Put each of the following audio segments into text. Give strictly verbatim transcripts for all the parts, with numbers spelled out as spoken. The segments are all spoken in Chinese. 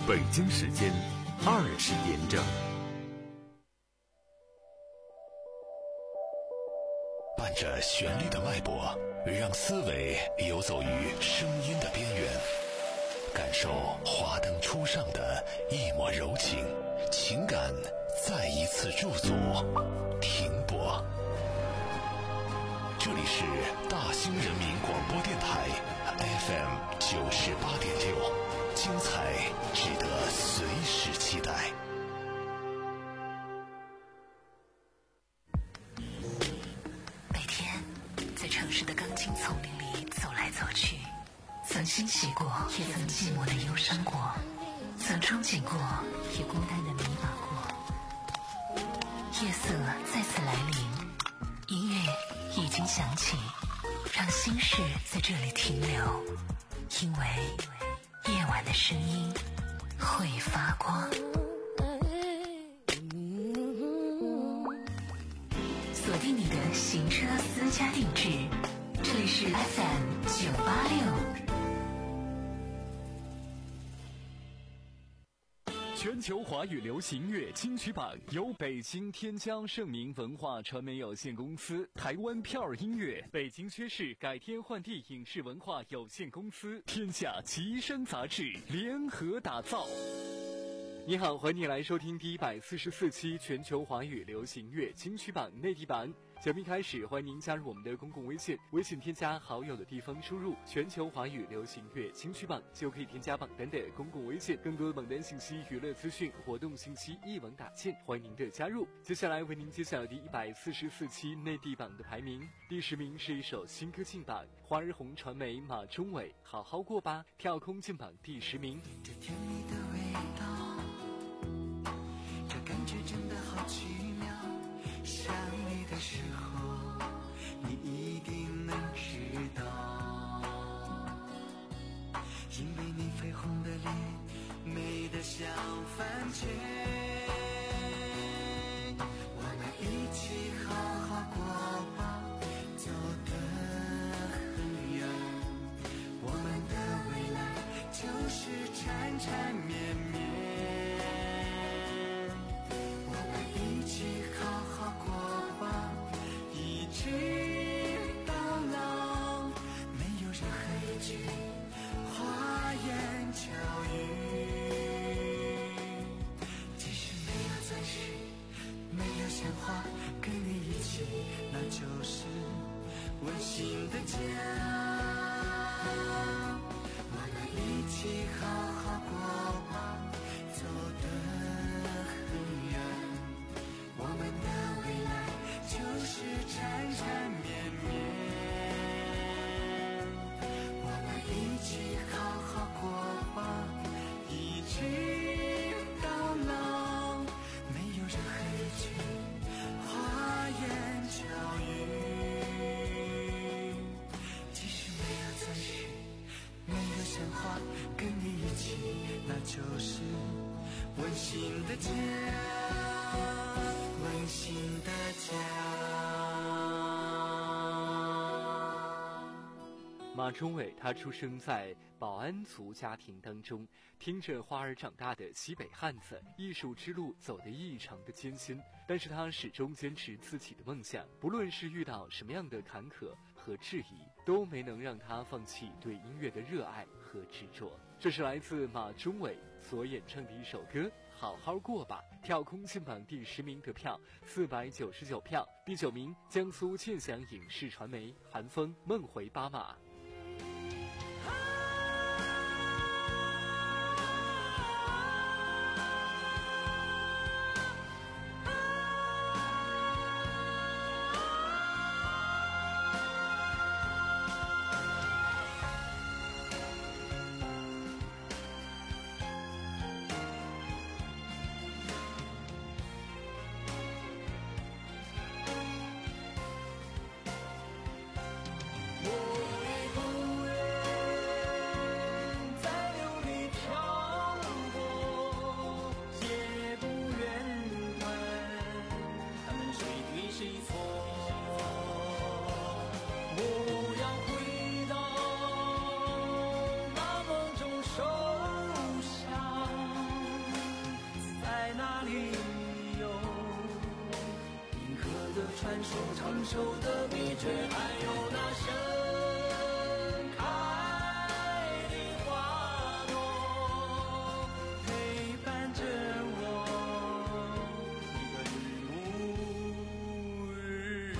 北京时间二十点整。 伴着旋律的脉搏，让思维游走于声音的边缘，感受华灯初上的一抹柔情，情感再一次驻足停泊。这里是大兴人民广播电台 F M 九十八点六，精彩值得随时期待。 每天在城市的钢筋丛林里走来走去，曾欣喜过，也曾寂寞的忧伤过，曾憧憬过，也孤单的迷茫过。夜色再次来临，音乐已经响起，让心事在这里停留，因为夜晚的声音会发光。锁定你的行车私家定制，这里是 F M 九八六。 全球华语流行乐金曲榜由北京天江盛明文化传媒有限公司、台湾票儿音乐、北京薛氏改天换地影视文化有限公司、天下奇声杂志联合打造。你好，欢迎你来收听第一百四十四期全球华语流行乐金曲榜内地榜。节目一开始，欢迎您加入我们的公共微信，微信添加好友的地方输入全球华语流行乐金曲榜，就可以添加榜单的公共微信。更多的榜单信息、娱乐资讯、活动信息一网打尽，欢迎您的加入。接下来为您揭晓第一百四十四期内地榜的排名。第十名是一首新歌进榜，华儿红传媒马中伟好好过吧跳空进榜第十名。 这甜蜜的味道，这感觉真的好奇妙，想你的时候你一定能知道，因为你绯红的脸美得像番茄，我们一起好好过吧，走得很远，我们的未来就是缠缠绵绵，我们一起好好过吧，一直到老，没有任何一句花言巧语，即使没有钻石，没有鲜花，跟你一起那就是温馨的家，我们一起好好过吧，走得很远，我们的未来就是缠缠绵绵，我们一起好好过吧，一直到老，没有任何一句花言巧语，即使没有钻石，没有鲜花，跟你一起那就是温馨的家，温馨的家。 马中伟他出生在保安族家庭当中，听着花儿长大的西北汉子，艺术之路走得异常的艰辛，但是他始终坚持自己的梦想，不论是遇到什么样的坎坷和质疑，都没能让他放弃对音乐的热爱和执着。这是来自马中伟所演唱的一首歌好好过吧，跳空进榜第十名得票四百九十九票。第九名江苏倩响影视传媒韩风梦回巴马。 我传说长寿的秘诀，还有那盛开的花朵，陪伴着我一个日暮日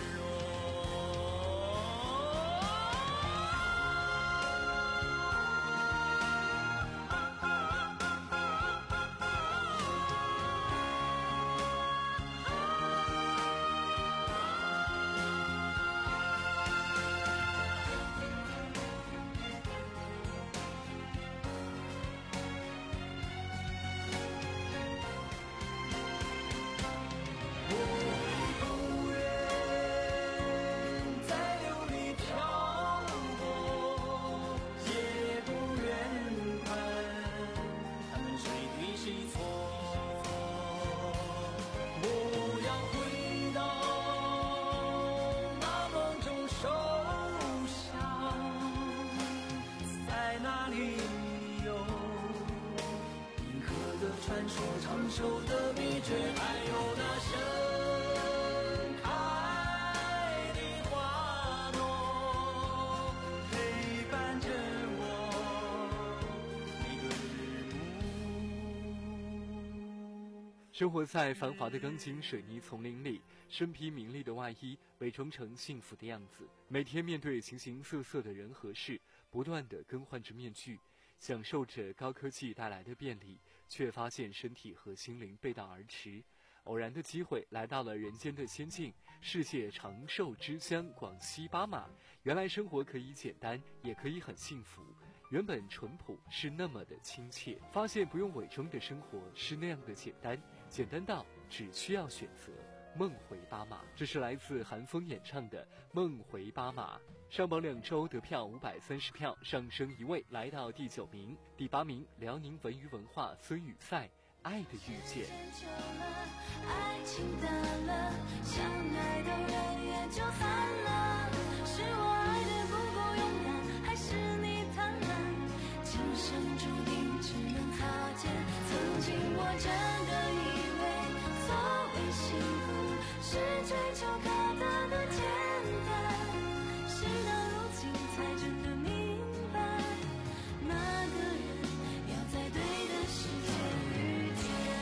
传说长寿的秘诀，还有那盛开的花朵，陪伴着我一个日暮。 生活在繁华的钢筋水泥丛林里，身披名利的外衣，伪装成幸福的样子，每天面对形形色色的人和事，不断地更换着面具，享受着高科技带来的便利，却发现身体和心灵背道而驰。偶然的机会来到了人间的仙境，世界长寿之乡广西巴马。原来生活可以简单，也可以很幸福。原本淳朴是那么的亲切，发现不用伪装的生活是那样的简单，简单到只需要选择梦回巴马。这是来自韩风演唱的《梦回巴马》，上榜两周得票五百三十票，上升一位来到第九名。第八名，辽宁文娱文化孙雨赛《爱的遇见》。 爱情淡了，相爱的人也就散了，是我爱的不够勇敢，还是你贪婪？今生注定只能擦肩，曾经我真的以为所谓幸福是追求可得的简单，事到如今才真的明白，那个人要在对的时间遇见。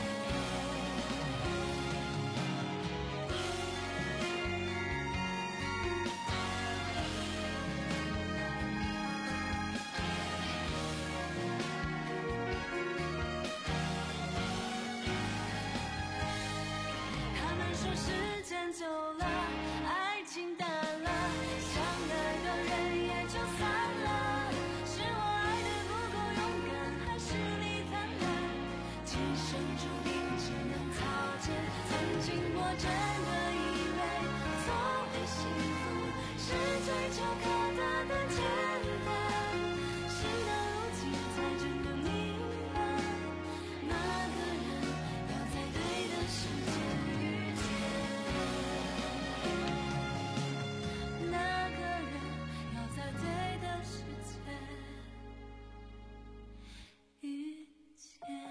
他们说时间久了，爱情淡了，相爱的人也就散了，是我爱的不够勇敢，还是你贪婪？今生注定只能擦肩，曾经我真的以为所谓幸福是追求可得的简单，事到如今才真的明白，那个人要在对的时间遇见，那个人要在对的时间遇见。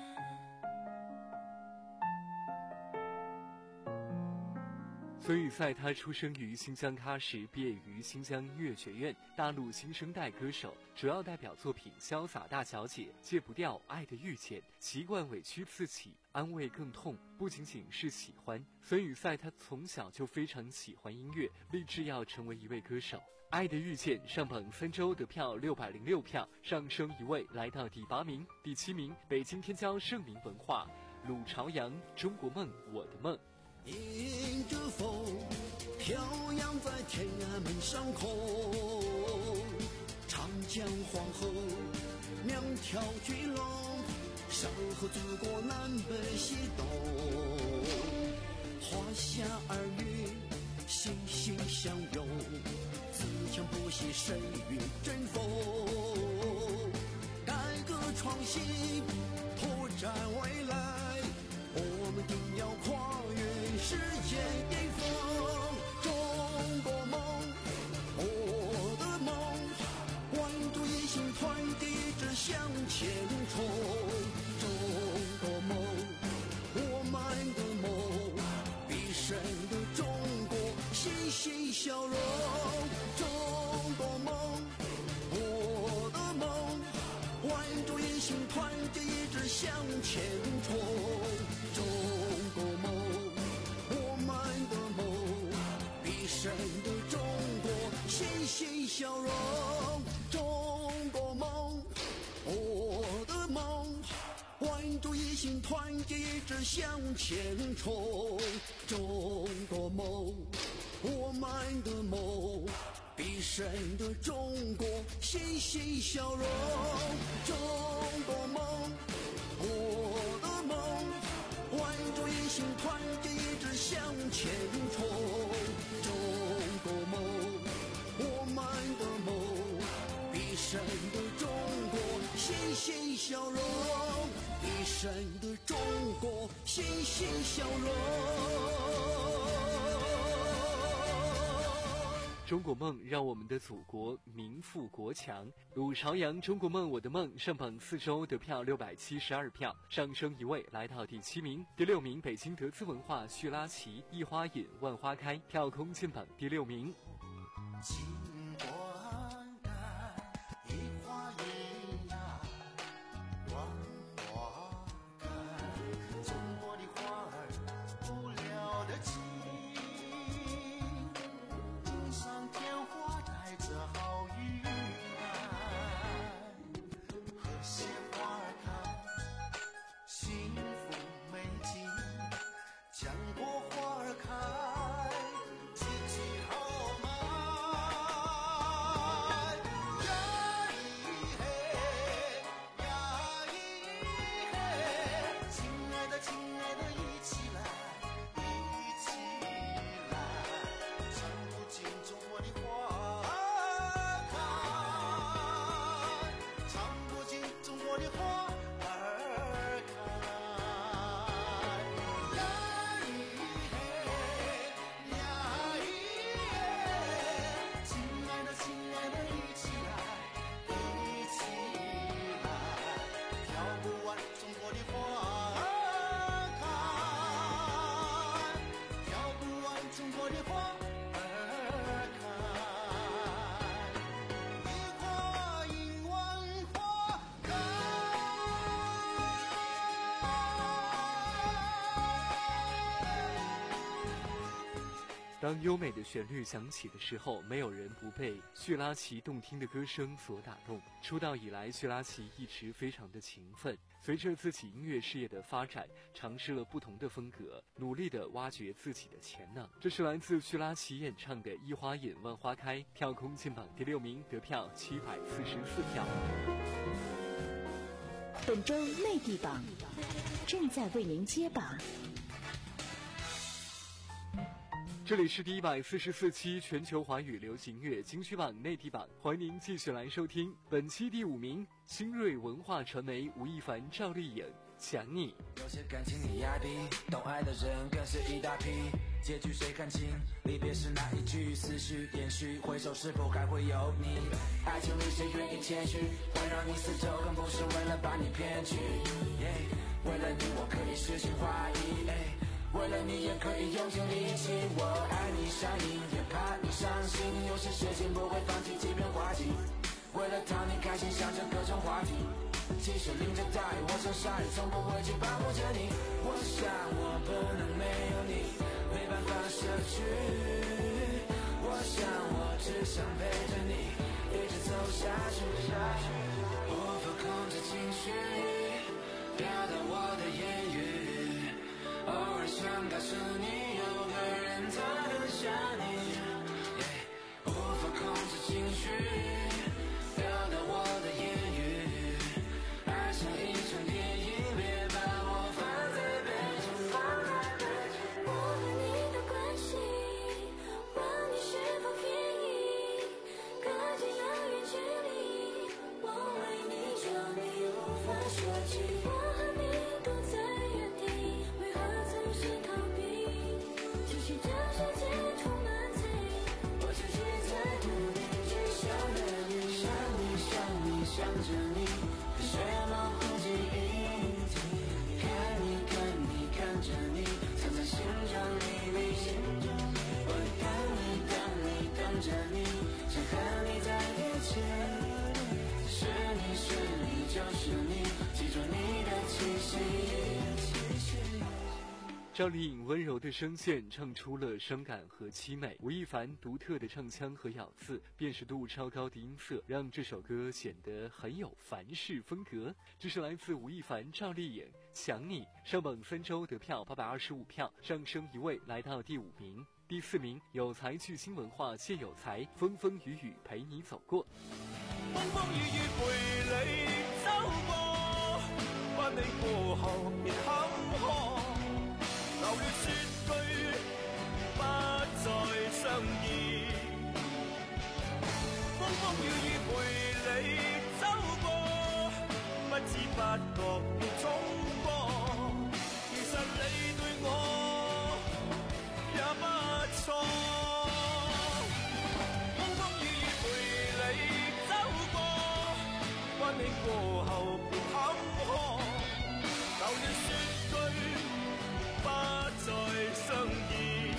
孙雨赛他出生于新疆喀什，毕业于新疆音乐学院，大陆新生代歌手，主要代表作品《潇洒大小姐》、戒不掉、爱的遇见、习惯委屈自己、安慰更痛。不仅仅是喜欢，孙雨赛他从小就非常喜欢音乐，立志要成为一位歌手。《爱的遇见》上榜三周得票六百零六票，上升一位来到第八名。第七名，北京天骄盛名文化鲁朝阳《中国梦我的梦》。 迎着风，飘扬在天安门上空。长江黄河，两条巨龙，山河祖国南北西东。华夏儿女，心心相拥，自强不息，谁与争锋？改革创新，拓展未来，我们定要跨越世界巅峰。中国梦，我的梦，万众一心，团结着向前冲。中国梦，我们的梦，必胜的中国。 一心，团结一致向前冲。中国梦，我们的梦，必胜的中国，欣欣向荣。中国梦，我的梦，关注一心，团结一致向前冲。中国梦，我们的梦，必胜的中国，欣欣向荣。中国梦，我的梦，关注一心，团结一致向前冲。中国梦，我们的梦，必胜的中国，欣欣向荣。必胜的中国，欣欣向荣。 中国梦让我们的祖国民富国强。鲁朝阳《中国梦我的梦》上榜四周得票六百七十二票，上升一位来到第七名。第六名北京德资文化叙拉奇一花引万花开，跳空进榜第六名。 金冠盖一花引呀，万花开，中国的花儿不了的情。上天花带着好运来，和谐花儿开，幸福美景，强国花儿开，积极豪迈。呀咿嘿，呀咿嘿，亲爱的亲爱的一起来，一起来，唱不尽中国的花儿开，唱不尽中国的花儿开。呀咿嘿，呀咿嘿，亲爱的亲爱的一起来，一起来，跳不完中国的花儿开，跳不完中国的花儿开，一花引万花开。 当优美的旋律响起的时候，没有人不被叙拉奇动听的歌声所打动。出道以来，叙拉奇一直非常的勤奋，随着自己音乐事业的发展，尝试了不同的风格，努力地挖掘自己的潜能。这是来自叙拉奇演唱的《一花引万花开》，跳空进榜第六名，得票七百四十四票。 本周内地榜正在为您揭榜。 这里是第一百四十四期全球华语流行乐金曲榜内地榜，欢迎您继续来收听。本期第五名，新锐文化传媒吴亦凡、赵丽颖，想你。 有些感情你压低，懂爱的人更是一大批。结局谁看清？离别是哪一句？思绪延续，回首是否还会有你？爱情里谁愿意谦虚？会让你死守，更不是为了把你骗去。Yeah, 为了你，我可以诗情画意。Hey, 为了你也可以用尽力气，我爱你上瘾，也怕你伤心。有些事情不会放弃，即便滑稽。为了讨你开心，想着各种话题。即使淋着大雨，我想下雨，从不会去保护着你。我想我不能没有你，没办法舍去。我想我只想陪着你，一直走下去。无法控制情绪，表达我的言语。偶尔想告诉你，有个人他很想你。Yeah, 无法控制情绪，表达我的言语。爱像一场电影，别把我放在背景，放在背景。 我和你的关系，问你是否便宜？隔着遥远距离，我为你着迷，无法赵丽颖温柔的声线唱出了伤感和凄美，吴亦凡独特的唱腔和咬字，辨识度超高的音色，让这首歌显得很有凡式风格。这是来自吴亦凡、赵丽颖《想你》，上榜三周得票八百二十五票，上升一位来到第五名。第四名，有才巨星文化谢有才，《风风雨雨陪你走过》。 风风雨雨陪你走過，不理過後亦坎坷，流血說句不再相依。風風雨雨陪你走過，不知不覺亦衝過，其實你對我也不錯。風風雨雨陪你你過後別坎坷，流血說句不再相依。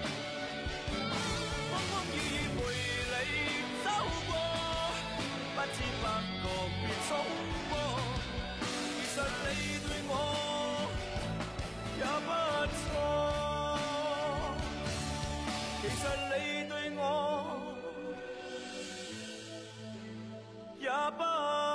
風風雨雨陪你走過，不知不覺別衝過，其實你對我也不錯，其實你對我也不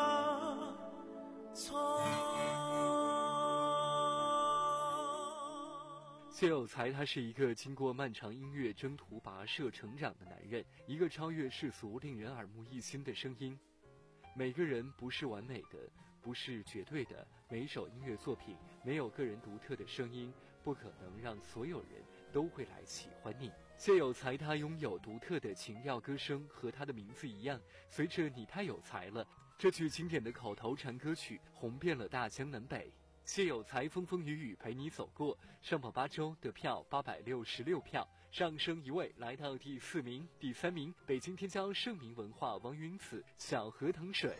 谢有才，他是一个经过漫长音乐征途跋涉成长的男人，一个超越世俗、令人耳目一新的声音。每个人不是完美的，不是绝对的，每一首音乐作品没有个人独特的声音，不可能让所有人都会来喜欢你。谢有才他拥有独特的情调歌声，和他的名字一样，随着你太有才了这句经典的口头禅歌曲红遍了大江南北。谢有才《风风雨雨陪你走过》上榜八周得票八百六十六票，上升一位来到第四名。第三名，北京天骄盛名文化王云子《小河淌水》。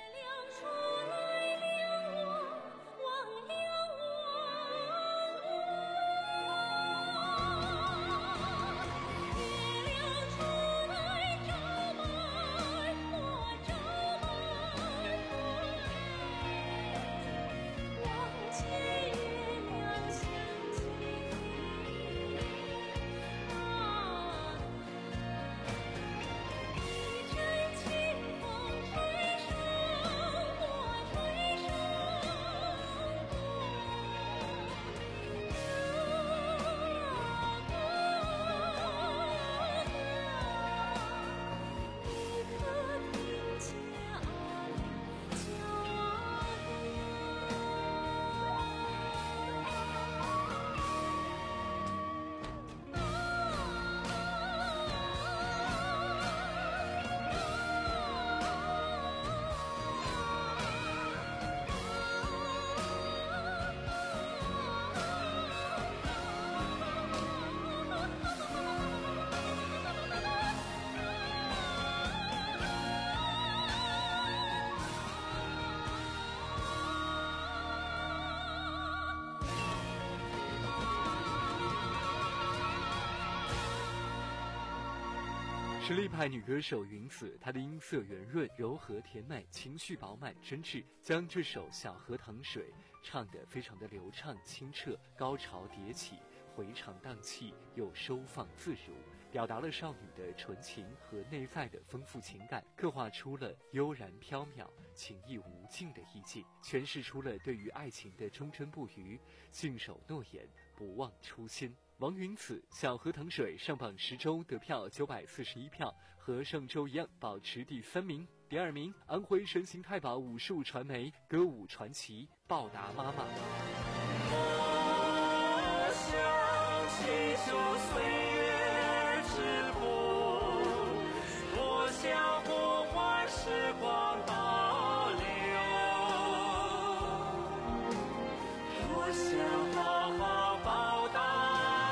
实力派女歌手云子，她的音色圆润、柔和、甜美，情绪饱满、真挚，将这首《小河淌水》唱得非常的流畅清澈，高潮迭起，回肠荡气又收放自如，表达了少女的纯情和内在的丰富情感，刻画出了悠然飘渺、情意无尽的意境，诠释出了对于爱情的忠贞不渝、信守诺言、不忘初心。王云子《小河淌水》上榜十周得票九百四十一票，和上周一样保持第三名。第二名，安徽神行太保武术传媒歌舞传奇报答妈妈。 我想祈求岁月之福，我想不换时光倒流，我想好好报答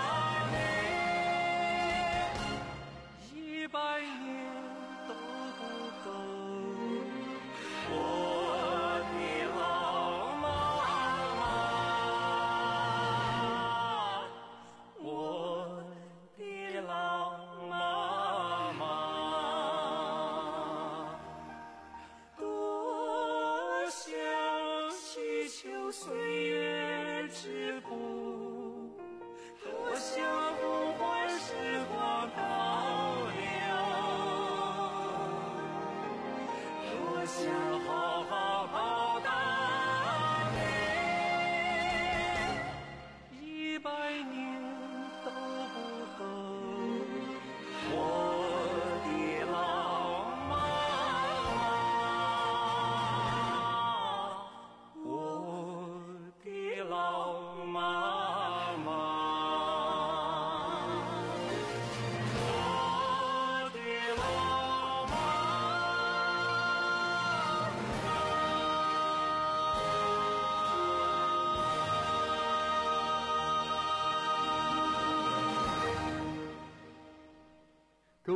一百年都不够，我的老妈妈，我的老妈妈，多想祈求岁月之苦，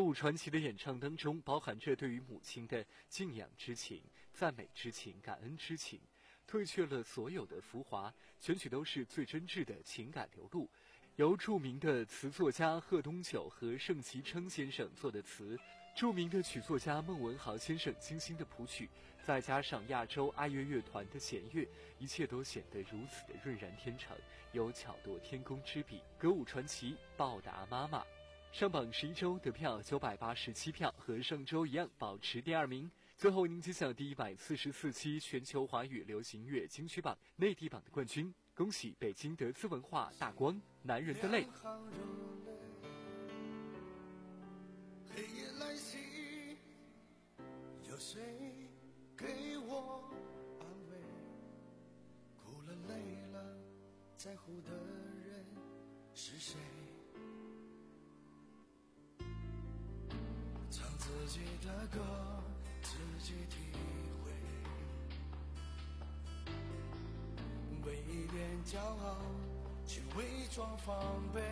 舞传奇的演唱当中，包含着对于母亲的敬仰之情、赞美之情、感恩之情，褪去了所有的浮华，全曲都是最真挚的情感流露。由著名的词作家贺东九和盛其称先生做的词，著名的曲作家孟文豪先生精心的谱曲，再加上亚洲爱乐乐团的弦乐，一切都显得如此的浑然天成，有巧夺天工之笔。歌舞传奇报答妈妈上榜十一周，得票九百八十七票，和上周一样保持第二名。最后您揭晓第一百四十四期全球华语流行乐金曲榜内地榜的冠军，恭喜北京德资文化大光《男人的泪》。 黑夜来袭，有谁给我安慰？哭了累了，在乎的人是谁？唱自己的歌，自己体会，为一点骄傲去伪装防备，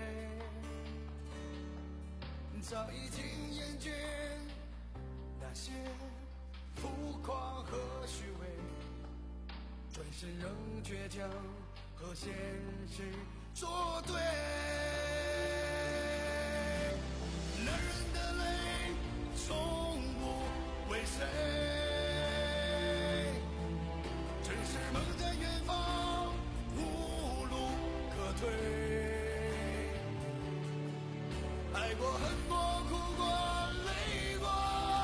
早已经厌倦那些浮夸和虚伪，转身仍倔强和现实作对。男人的泪从不为谁，只是梦在远方无路可退，爱过恨过哭过累过，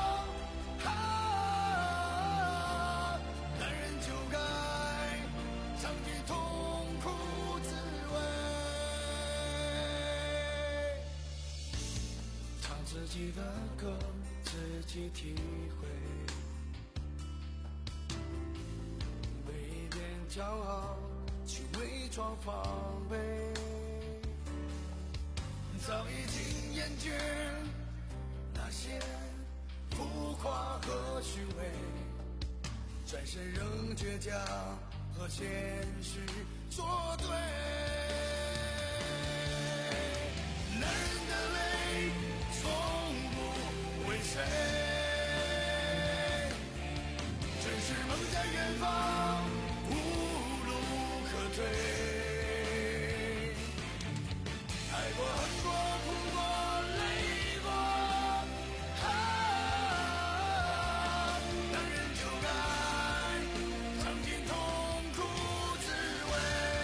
啊，男人就该尝尽痛苦滋味，唱自己的歌自己体会，为一点骄傲去伪装防备，早已经厌倦那些浮夸和虚伪，转身仍倔强和现实作对。男人的泪从不为谁，只是梦在远方无路可退，爱过恨过哭过累过，啊，男人就该尝尽痛苦滋味。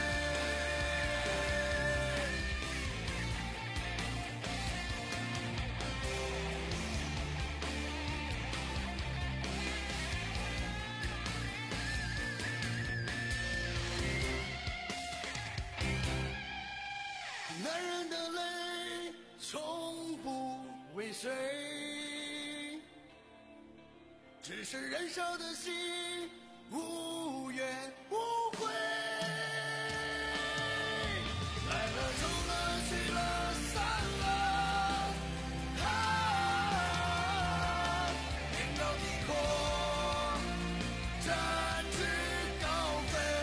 男人的泪从不为谁，只是燃烧的心无怨无悔，来了走了去了散了，啊，天高地阔展翅高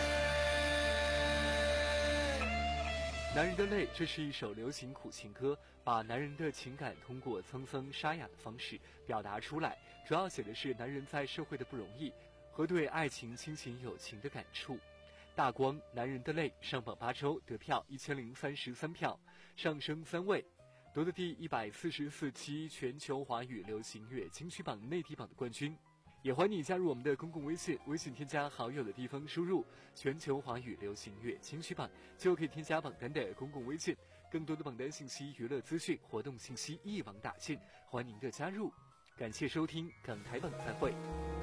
飞。 男人的泪，这是一首流行苦情歌，把男人的情感通过沧桑沙哑的方式表达出来，主要写的是男人在社会的不容易和对爱情、亲情、友情的感触。大光《男人的泪》上榜八周，得票一千零三十三票，上升三位，夺得第一百四十四期全球华语流行乐金曲榜内地榜的冠军。也欢迎你加入我们的公共微信，微信添加好友的地方输入全球华语流行乐金曲榜，就可以添加榜单的公共微信，更多的榜单信息、娱乐资讯、活动信息一网打尽，欢迎您的加入。感谢收听港台榜，再会。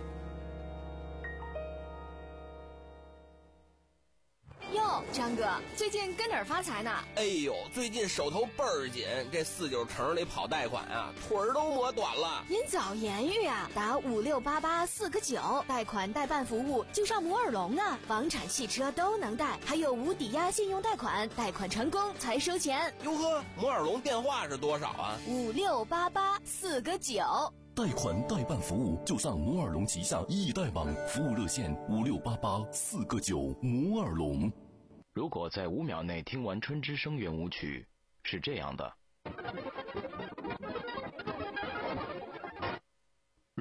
哟，张哥，最近跟哪儿发财呢？ 哎呦，最近手头倍儿紧，这四九城里跑贷款啊，腿儿都磨短了。 您早言语啊，打五六八八四个九，贷款代办服务就上摩尔龙啊，房产、汽车都能贷，还有无抵押信用贷款，贷款成功才收钱。 哟呵，摩尔龙电话是多少啊？ 五六八八四个九。 贷款代办服务就上摩尔龙旗下易贷网，服务热线五六八八四个九。摩尔龙。 如果在五秒内听完春之声圆舞曲，是这样的。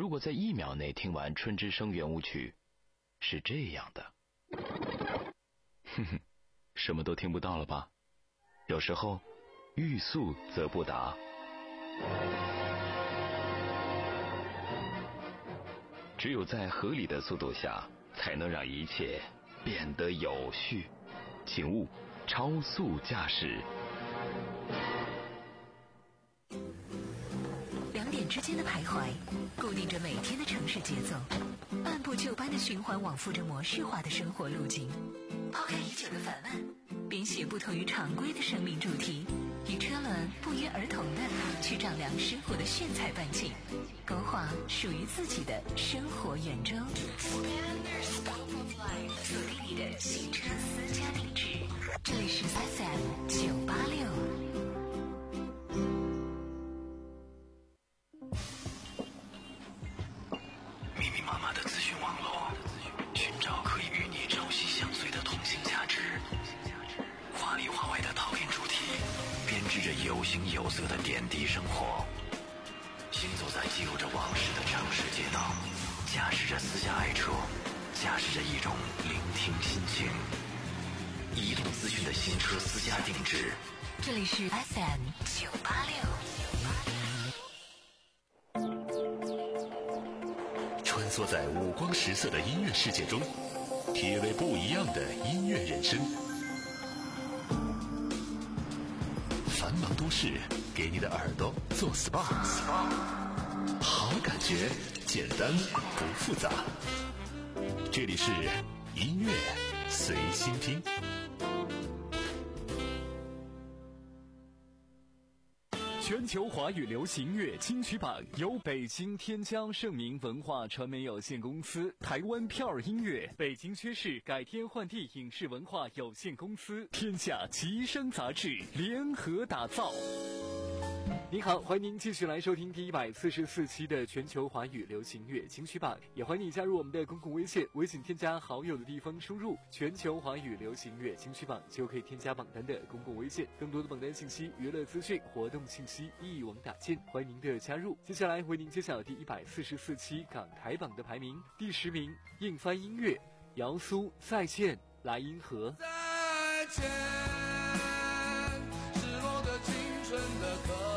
如果在一秒内听完《春之声》圆舞曲，是这样的。哼哼，什么都听不到了吧？有时候欲速则不达。只有在合理的速度下，才能让一切变得有序。请勿超速驾驶。 两点之间的徘徊，固定着每天的城市节奏，按部就班的循环往复着模式化的生活路径。抛开已久的烦闷，编写不同于常规的生命主题，与车轮不约而同的去丈量生活的炫彩半径，勾画属于自己的生活圆周。锁定你的行车私家定制，这里是 F M 九八六。 密密麻麻的资讯网络，寻找可以与你朝夕相随的同性价值。话里话外的讨厌主题，编织着有形有色的点滴生活。行走在记录着往事的城市街道，驾驶着私家爱车，驾驶着一种聆听心情。移动资讯的新车私家定制， 这里是 F M 九八六。 穿梭在五光十色的音乐世界中，体味不一样的音乐人生。繁忙都市给你的耳朵做 S P A， 好感觉简单不复杂。这里是音乐随心听。 全球华语流行乐金曲榜由北京天江盛明文化传媒有限公司、台湾票儿音乐、北京薛氏改天换地影视文化有限公司、天下吉声杂志联合打造。您好，欢迎您继续来收听第一百四十四期的全球华语流行乐金曲榜，也欢迎你加入我们的公共微信，微信添加好友的地方输入全球华语流行乐金曲榜，就可以添加榜单的公共微信。更多的榜单信息、娱乐资讯、活动信息一网打尽，欢迎您的加入。接下来为您揭晓第一百四十四期港台榜的排名。第十名，硬翻音乐，姚苏再见来银河。 再见，失落的青春的歌。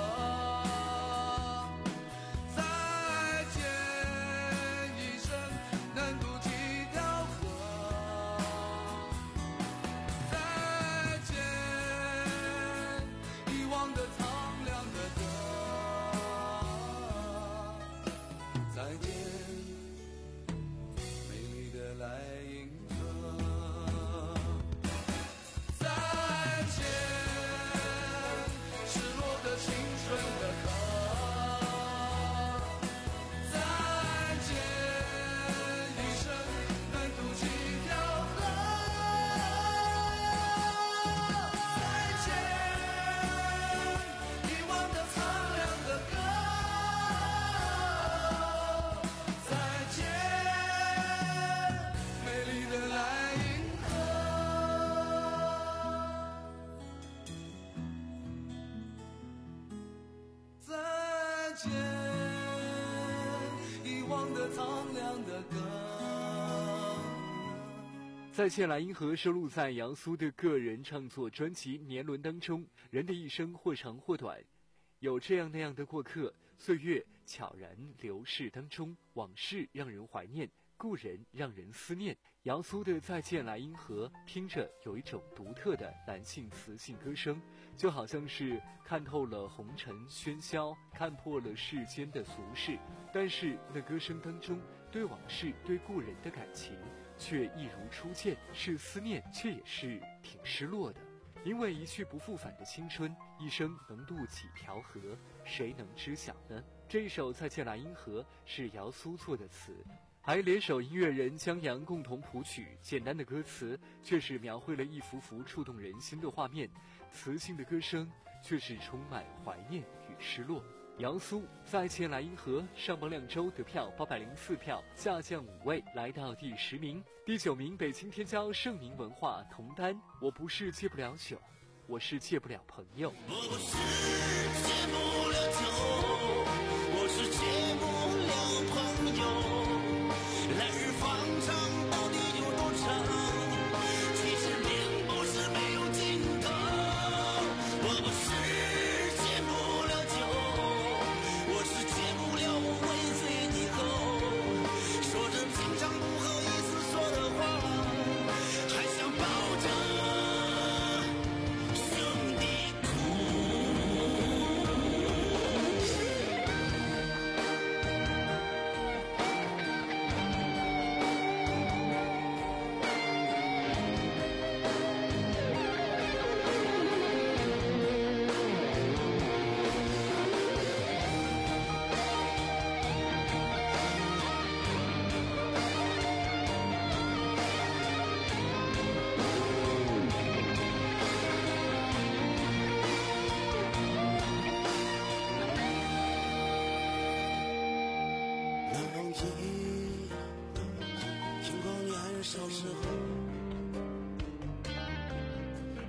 再见来银河收录在姚苏的个人创作专辑《年轮》当中。人的一生或长或短，有这样那样的过客，岁月悄然流逝当中，往事让人怀念，故人让人思念。姚苏的《再见来银河》听着有一种独特的男性磁性歌声，就好像是看透了红尘喧嚣，看破了世间的俗事，但是那歌声当中对往事、对故人的感情却一如初见，是思念，却也是挺失落的。因为一去不复返的青春，一生能渡几条河，谁能知晓呢？这一首《再见来银河》是姚苏作的词，还联手音乐人江阳共同谱曲。简单的歌词却是描绘了一幅幅触动人心的画面，磁性的歌声却是充满怀念与失落。姚苏《再见来银河》上榜两周得票八百零四票，下降五位来到第十名。第九名，北京天骄盛明文化同单，我不是戒不了酒，我是戒不了朋友。 我不是戒不了酒，我是戒不了朋友。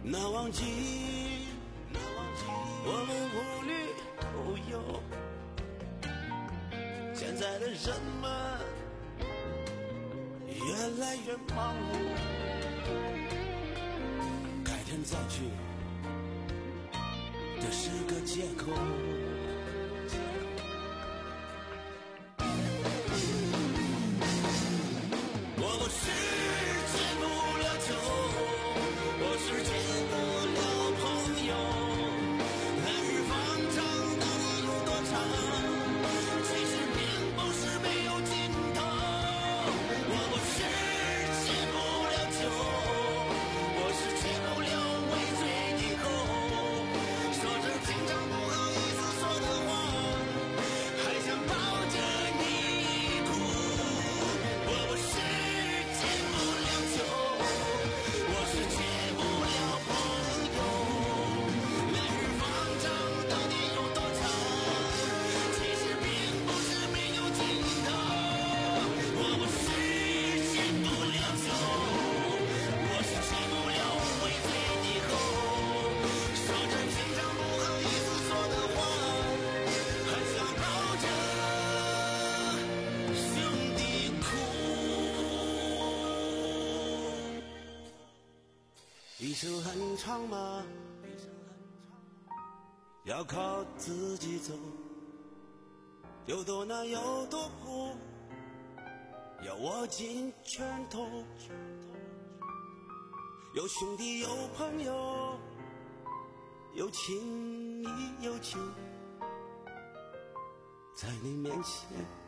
难忘记，我们无虑都有。现在的人们越来越忙碌，改天再去，这是个借口。我不是戒不了酒，我是戒不了朋友。来日方长到底有多长？其实并不是没有尽头。我不是戒不了酒，我是戒不了微醉以后说着平常不好意思说的话，还想抱着你哭。我不是戒不了酒，我是戒不了朋友。来日方长到底有多长？其实并不是没有尽头。我不是戒不了酒，我是戒不了微醉以后说着平常不好意思说的话，还想抱着兄弟哭。一生很长吗？要靠自己走，有多难有多苦，要握紧拳头。有兄弟有朋友，有情义有情，在你面前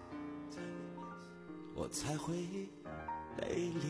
我才会泪流，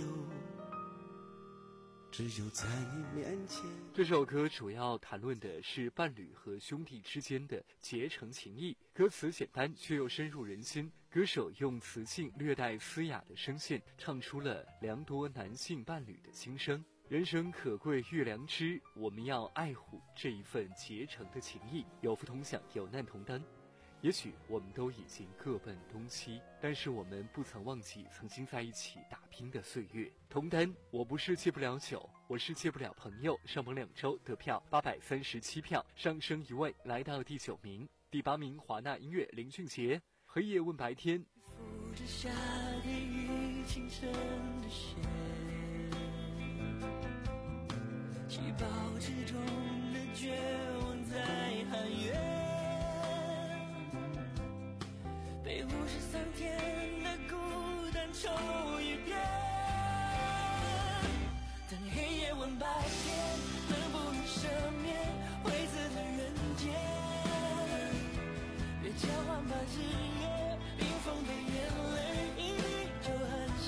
只有在你面前。 这首歌主要谈论的是伴侣和兄弟之间的结成情谊，歌词简单却又深入人心。歌手用磁性略带嘶哑的声线，唱出了良多男性伴侣的心声。人生可贵遇良知，我们要爱护这一份结成的情谊，有福同享，有难同担。也许我们都已经各奔东西，但是我们不曾忘记曾经在一起打拼的岁月。同担，我不是戒不了酒，我是戒不了朋友。上榜两周得票八百三十七票，上升一位来到第九名。第八名华纳音乐林俊杰，黑夜问白天。 浮着夏天与清晨的雪，气泡之中的绝望在喊冤，被五十三天的孤单抽一遍。等黑夜问白天，能不能赦免灰色的人间？别交换吧日夜，冰封的眼泪一滴就寒鲜。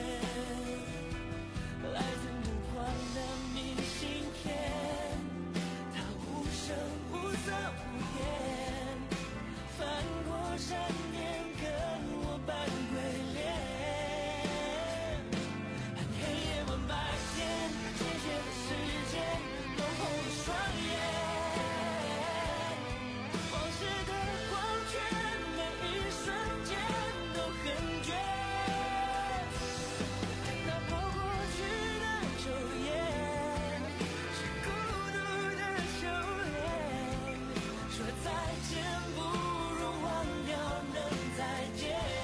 来自目光的明信片，它无声无色无言，翻过山巅跟我扮鬼脸。黑夜问白天，谢谢的时间弄红了双眼，往事的光圈每一瞬间都很绝。那跑过去的昼夜，是孤独的修炼。说再见不如忘掉能再见。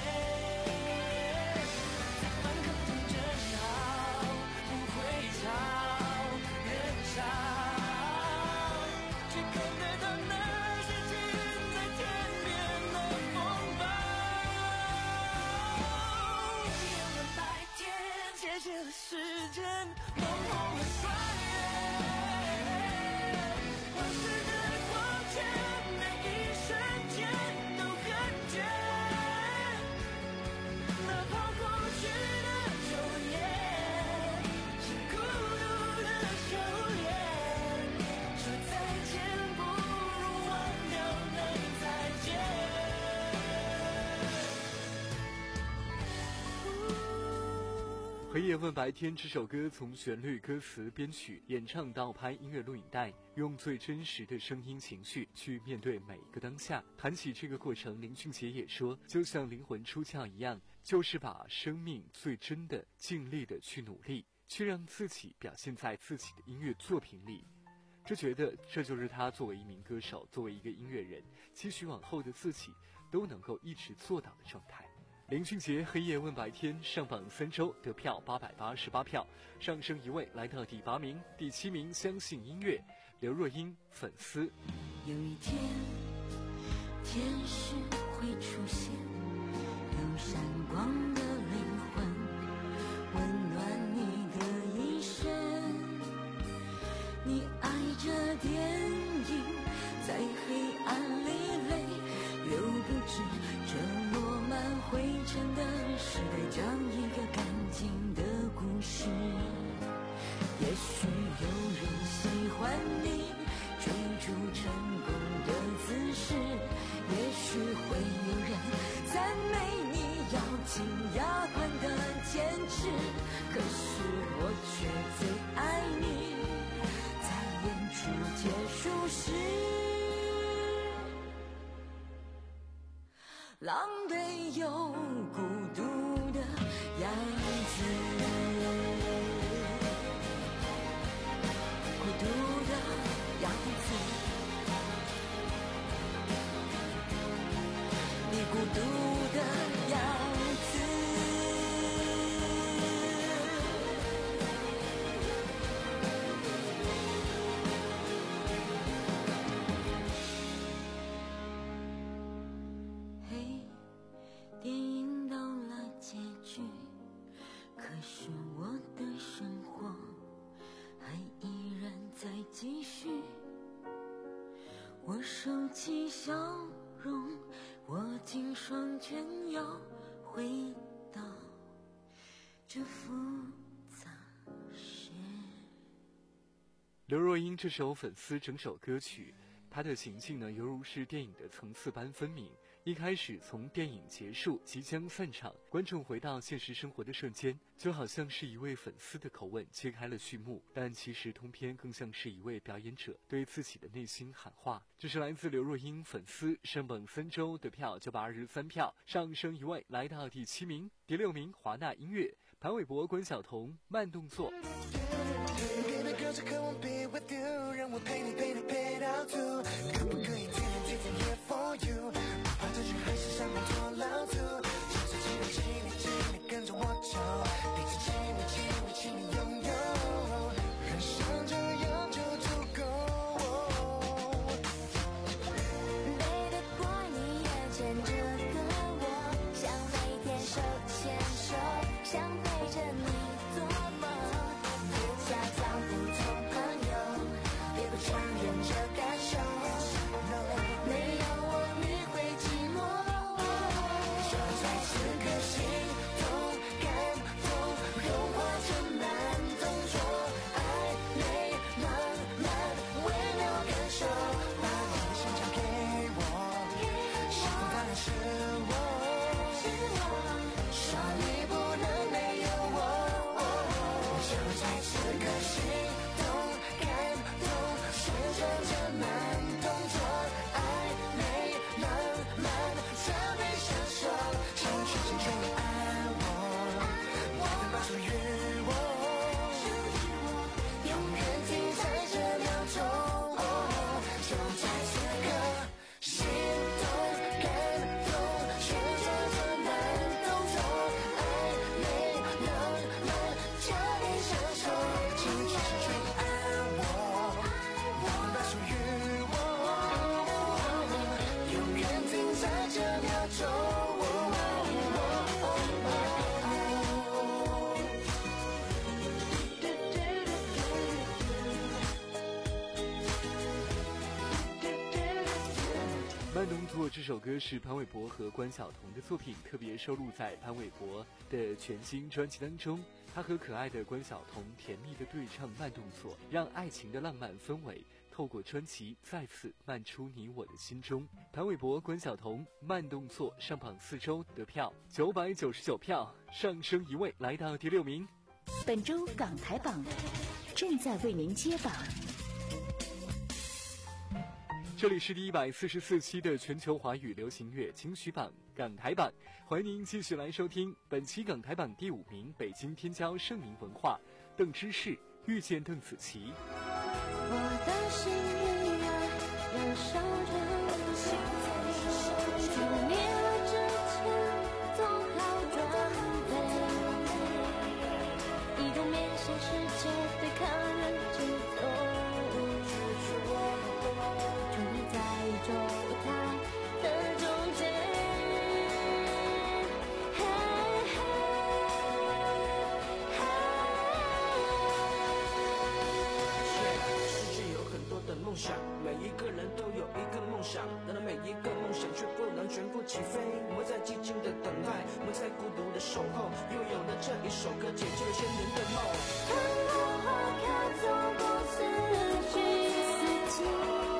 在反抗中争吵，不会吵人潮，却看得到那些近在天边的风暴。黑夜问白天，谢谢了时间弄红了双眼，往事的光圈每一瞬间都很绝。那跑过去的昼夜，是孤独的修炼。说再见不如忘掉能再见。 黑夜问白天这首歌从旋律、歌词、编曲、演唱到拍音乐录影带，用最真实的声音情绪去面对每一个当下。谈起这个过程，林俊杰也说，就像灵魂出窍一样，就是把生命最真的、尽力的去努力。 却让自己表现在自己的音乐作品里。就觉得这就是他作为一名歌手，作为一个音乐人，期许往后的自己都能够一直做到的状态。林俊杰《黑夜问白天》上榜三周，得票八百八十八票，上升一位来到第八名。第七名相信音乐，刘若英《粉丝》。 有一天天使会出现，有闪光的灵魂温暖你的一生，你爱着电影，在黑暗里泪流不止，这落满灰尘的时代，讲一个干净的故事。也许有人喜欢你追逐成功的姿势，也许会有人赞美你咬紧牙关的坚持，可是我却最爱你在演出结束时狼狈又孤独的样子，孤独的样子，你孤独的样子。嘿，电影到了结局，可是我的生活还依然在继续。我收起笑容，握紧双拳，要回到这复杂事。 刘若英这首《粉丝》整首歌曲，她的行径呢，犹如是电影的层次般分明。一开始从电影结束即将散场，观众回到现实生活的瞬间，就好像是一位粉丝的口吻揭开了序幕，但其实通篇更像是一位表演者对自己的内心喊话。这是来自刘若英《粉丝》，上榜三周得票九百二十三票，上升一位来到第七名。第六名华纳音乐，潘玮柏、关晓彤《慢动作》。 让我陪你陪你陪到吐，可不可以天天天天 here for you， 不怕这群还是上面做老土，就是请你请你请你跟着我走，彼此亲密亲密亲密拥有，人生这样就足够。 背得过你也牵着个我，想每天手牵手，想陪着你做梦，下江湖做朋友，别不承认这感受，没有我你会寂寞，就在此刻心动感动融化成慢动作，暧昧浪漫微妙感受，把你的心交给我，幸福当然是我，说你不能没有我，就在此刻心动感动旋转着慢动作，暧昧浪漫特别享受，请全心全意爱我，百分百属于我，永远停在这秒钟，就在此刻心动感动旋转着慢动作，暧昧浪漫特别享受，请全心全意爱我，百分百属于我，永远停在这秒钟。 慢动作这首歌是潘玮柏和关晓彤的作品，特别收录在潘玮柏的全新专辑当中。他和可爱的关晓彤甜蜜的对唱慢动作，让爱情的浪漫氛围透过专辑再次漫出你我的心中。潘玮柏、关晓彤慢动作上榜四周得票九百九十九票，上升一位来到第六名。 本周港台榜正在为您揭榜。 这里是第一百四十四期的全球华语流行乐金曲榜港台榜，欢迎您继续来收听本期港台榜第五名，北京天骄盛名文化邓芝士遇见邓紫棋。 我的幸运啊，燃烧着心在就灭了之前做好准备，一同面向世界对抗人之头，就会在宇宙舞台的中间。 世界有很多的梦想，每一个人都有一个梦想，然而每一个梦想却不能全部起飞。我们在寂静的等待，我们在孤独的守候，又有了这一首歌，解救了千年的梦。 看落花开，走过四季，四季，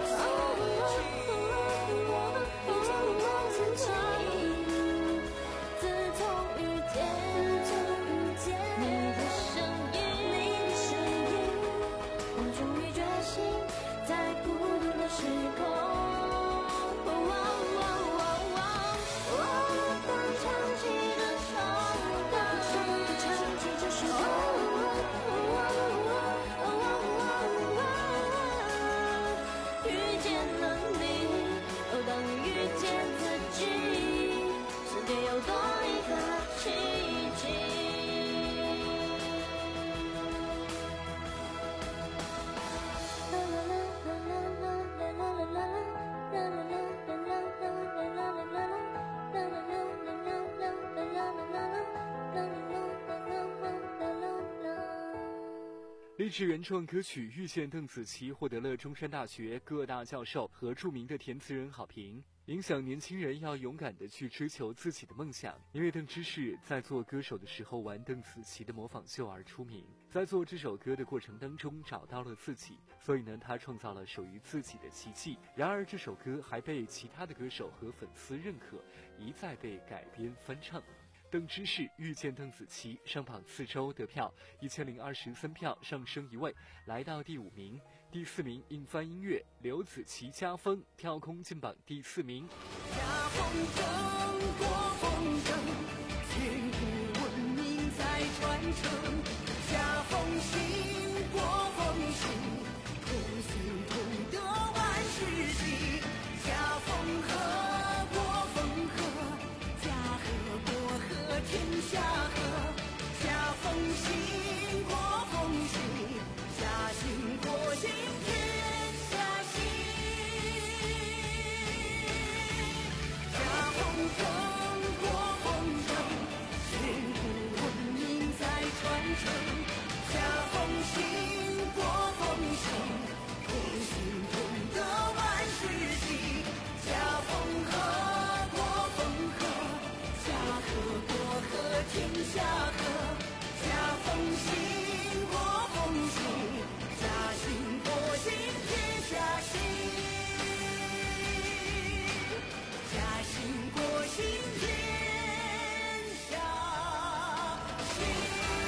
自从遇见你的声音，我终于觉醒在孤独的时空。 励志原创歌曲《遇见邓紫棋》获得了中山大学各大教授和著名的填词人好评，影响年轻人要勇敢地去追求自己的梦想。因为邓芝士在做歌手的时候玩邓紫棋的模仿秀而出名，在做这首歌的过程当中找到了自己，所以呢，他创造了属于自己的奇迹。然而这首歌还被其他的歌手和粉丝认可，一再被改编翻唱。邓芝士遇见邓紫棋上榜四周得票一千零二十三票，上升一位，来到第五名。第四名硬翻音乐刘紫棋家风跳空进榜第四名。 驾风筝过风筝，千古文明在传承。驾风行过风行，同心同德万事兴。驾风河过风河，驾河过河天下河。驾风行过风行，驾行过行天下行。驾风筝过风筝，千古文明在传承。驾风行过风行，同心同德万事兴。驾风河过风河，驾河过河天下河。驾风行过风行，驾行过行天下行。驾行过行天下行。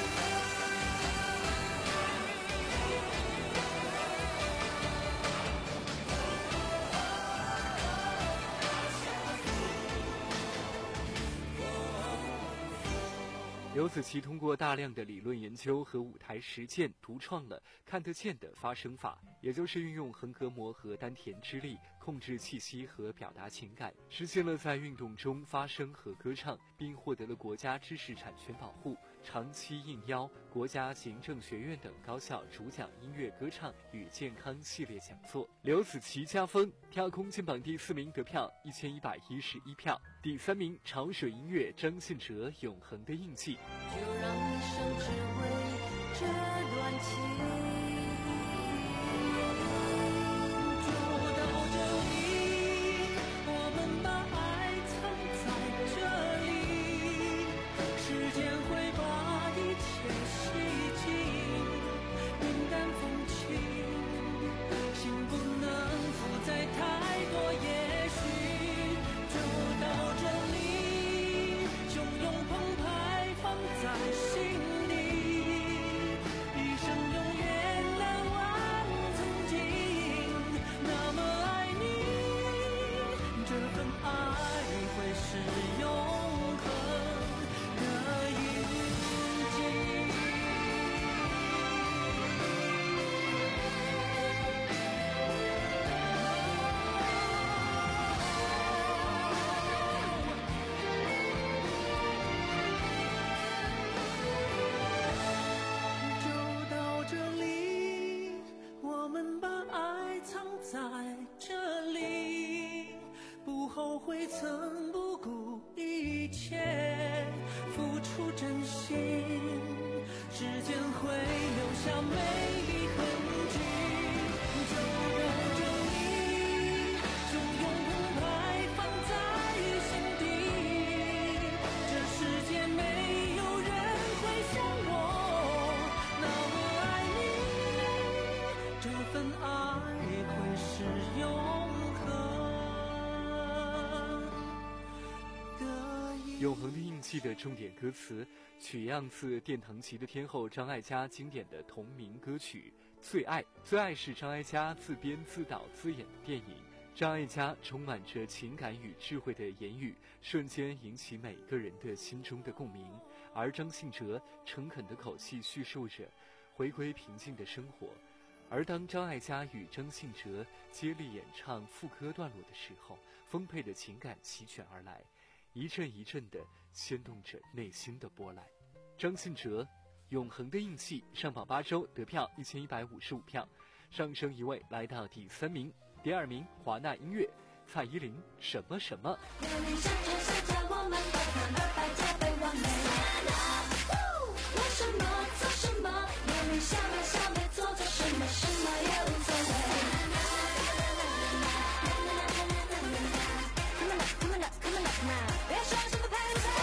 刘紫棋通过大量的理论研究和舞台实践，独创了看得见的发声法，也就是运用横膈膜和丹田之力控制气息和表达情感，实现了在运动中发声和歌唱，并获得了国家知识产权保护，长期应邀国家行政学院等高校主讲音乐歌唱与健康系列讲座。刘紫棋家风跳空进榜第四名得票一千一百一十一票。第三名潮水音乐张信哲永恒的印记。 就让一生只为这段情，就到这里，我们把爱藏在这里，时间会把一切洗净，云淡风轻，心不能负载太多也许，就到这里，汹涌澎湃放在心里，一生永远这份爱会是永恒。 永恒的印记的重点歌词，取样自殿堂级的天后张艾嘉经典的同名歌曲《最爱》。《最爱》是张艾嘉自编自导自演的电影。张艾嘉充满着情感与智慧的言语，瞬间引起每个人的心中的共鸣。而张信哲诚恳的口气叙述着回归平静的生活。而当张艾嘉与张信哲接力演唱副歌段落的时候，丰沛的情感席卷而来，一阵一阵地牵动着内心的波澜。张信哲永恒的印记上榜八周，得票一千一百五十五票，上升一位来到第三名。第二名华纳音乐蔡依林什么什么。 为什么做什么，年龄小没小没做做什么，什么也无所谓。Come on up, come on up, come on up now， 别说什么配不配。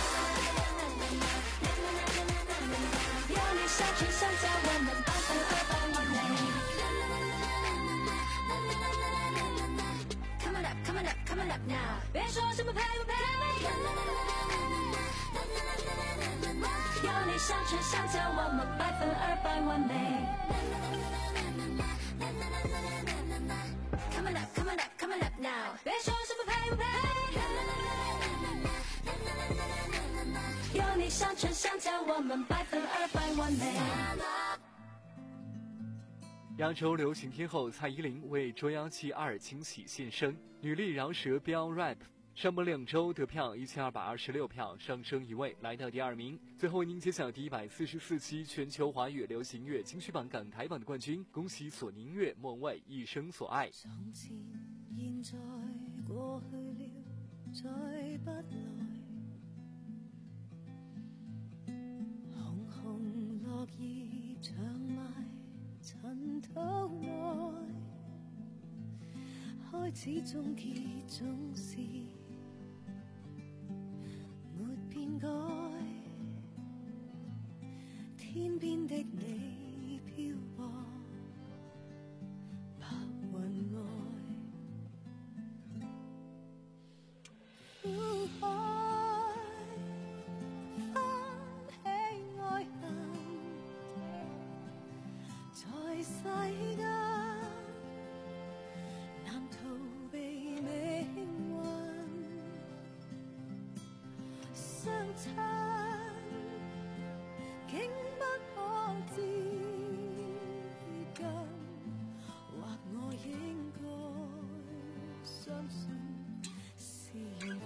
有你小春香蕉，我们百分二百完美。Come on up, come on up, come on up now， 别说什么配不配。有你小春香蕉，我们百分二百完美。Come on up, come on up, come on up now， 别说什么配不配。有你小春香蕉，我们百分二百完美。 亚洲流行天后蔡依林为捉妖记二惊喜现身，女力饶舌飙 rap。上榜两周得票一千二百二十六票，上升一位来到第二名。最后为您揭晓第一百四十四期全球华语流行乐金曲榜港台榜的冠军，恭喜索尼音乐莫文蔚一生所爱。 从前現在過去了，再不來。紅紅落葉長埋塵土內，開始終結總是沒變改，天邊的你飄泊白雲外，苦海翻起愛恨，在世間難逃避命運，相親竟不可接近，或我應該相信是緣分。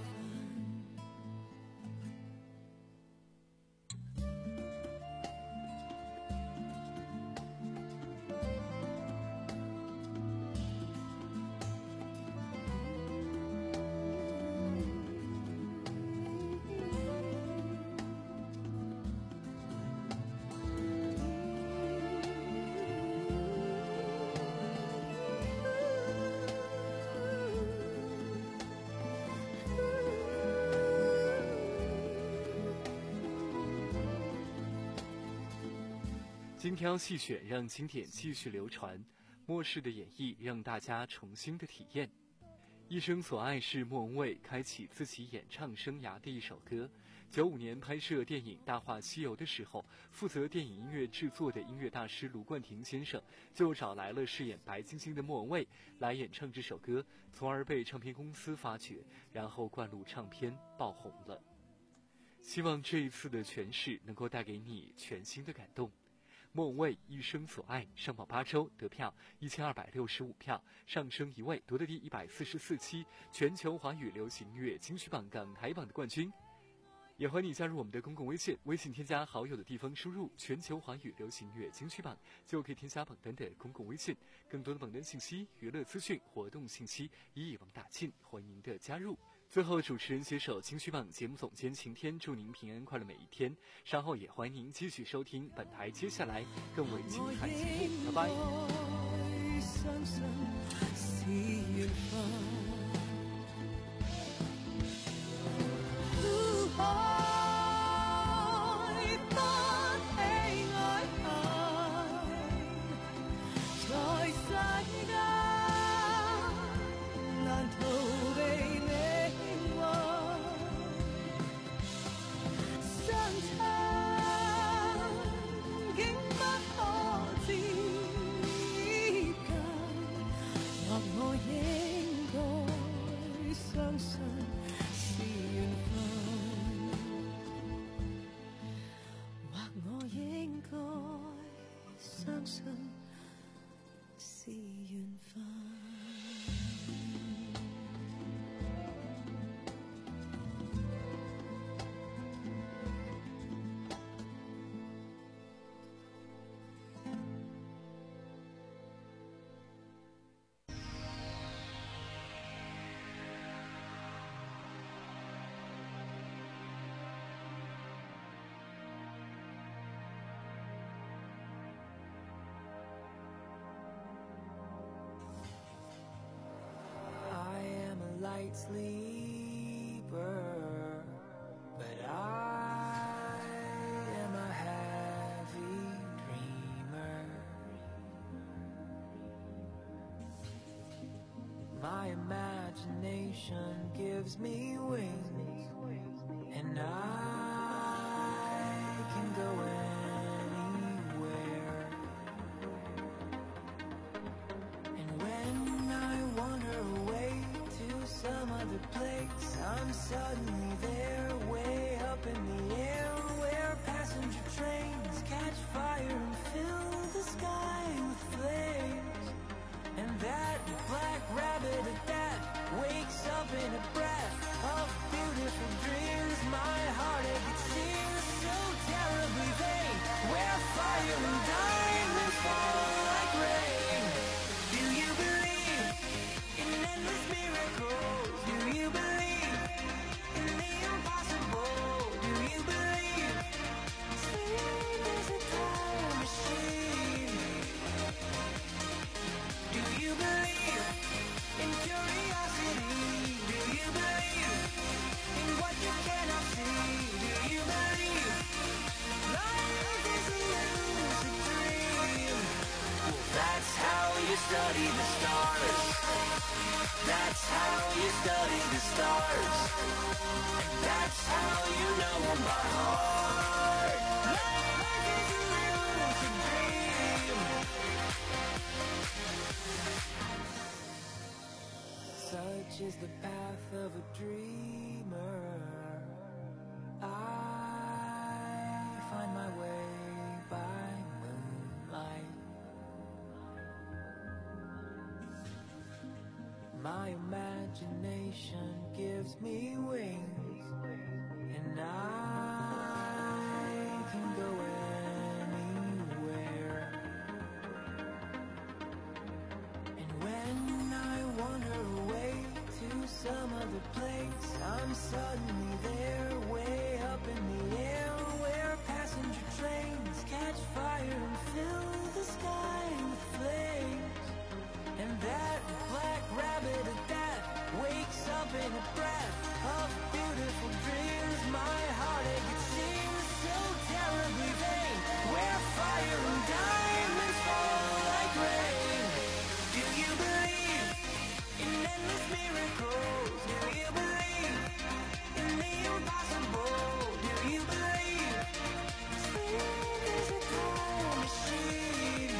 精挑细选，让经典继续流传；末世的演绎，让大家重新的体验。一生所爱是莫文蔚开启自己演唱生涯的一首歌。九五年拍摄电影《大话西游》的时候，负责电影音乐制作的音乐大师卢冠廷先生就找来了饰演白晶晶的莫文蔚来演唱这首歌，从而被唱片公司发掘，然后灌录唱片爆红了。希望这一次的诠释能够带给你全新的感动。莫文蔚一生所爱上榜八周，得票一千二百六十五票，上升一位，夺得第一百四十四期全球华语流行乐金曲榜港台榜的冠军。也欢迎你加入我们的公共微信，微信添加好友的地方输入全球华语流行乐金曲榜，就可以添加榜单的公共微信。更多的榜单信息、娱乐资讯、活动信息一一网打尽，欢迎您的加入。最后，主持人携手金曲榜节目总监晴天，祝您平安快乐每一天。稍后也欢迎您继续收听本台接下来更为精彩节目，拜拜。 相信是緣分。苦海翻起愛恨，在 light sleeper, but I am a heavy dreamer. My imagination gives me wings, and I can go anywhere. And when I wander away to some other place, I'm suddenly there, way up in the air, where passenger trains catch fire and fill the sky with flames. And that black rabbit at that wakes up in a breath of beautiful dreams. My heartache, it seems so terribly vain, where fire and diamonds fall like rain. Do you believe in endless miracles? Do you believe in the impossible? Do you believe sleep is a time machine? Do you believe in curiosity? Do you believe in what you cannot see? Do you believe life is a lucid dream? Well, that's how you study the stars. That's how you study the stars. And that's how you know my heart. Life is a lucid dream. Such is the path of a dreamer. I find my way by moonlight. My imagination gives me wings, and I can go anywhere. And when I wander away to some other place, I'm suddenly there, way up in the air, where passenger trains catch fire and fill the sky with flames. And that black rabbit at that wakes up in a breath of beautiful dreams. My heartache, it seems so terribly vain, where fire and diamonds fall like rain. Do you believe in endless miracles? Do you believe in the impossible? Do you believe sleep is a time machine?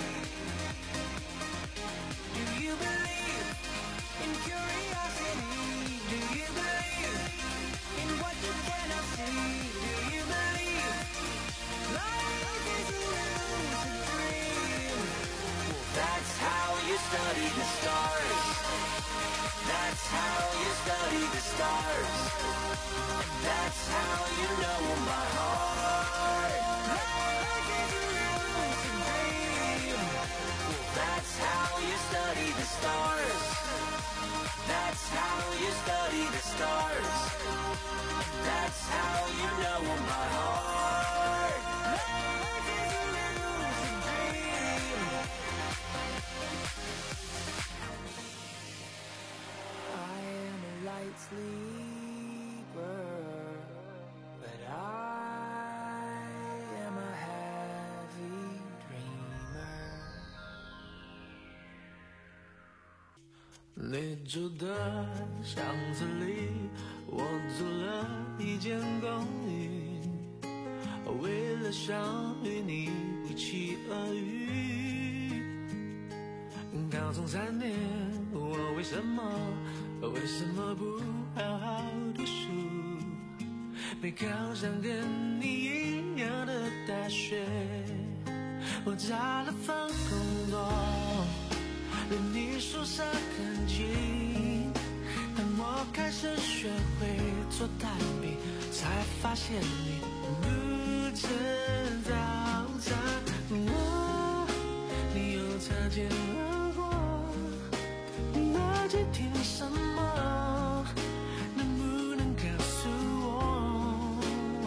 Do you believe in curiosity? Do you believe in what you cannot see? Do you believe life is a lucid dream? Well, that's how you study the stars. That's how you study the stars. And that's how you know my heart. Life is a lucid dream. Well, that's how you study the stars. That's how you study the stars. And that's how you know my heart. Life is a lucid dream. I am a light sleeper, but I am a heavy dreamer. 你住的巷子里，我租了一间公寓，为了想与你一起而遇。高中三年，我为什么为什么不好好读书？没考上跟你一样的大学，我找了份工作，离你宿舍很近。当我开始学会做蛋饼，才发现你不吃早餐。我，你又擦肩而过，你耳机听什么？能不能告诉我？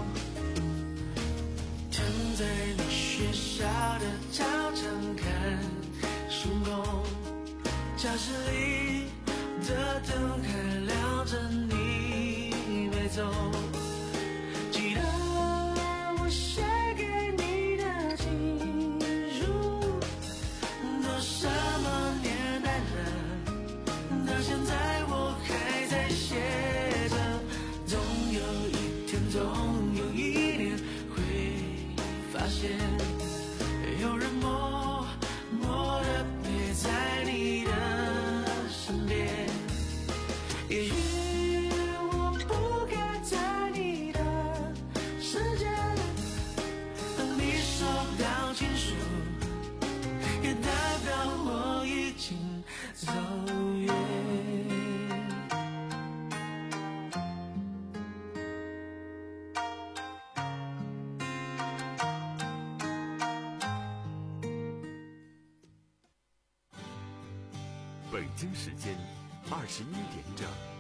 躺在你学校的操场看星空，教室里的灯还亮着你飞走。记得我写给你的情书，都什么年代了，到现在我还在写着。总有一天，总有一年会发现，有人默默地陪在你的身边。也许我不该在你的世界，当你收到情书，也代表我已经走远。 北京时间二十一点整。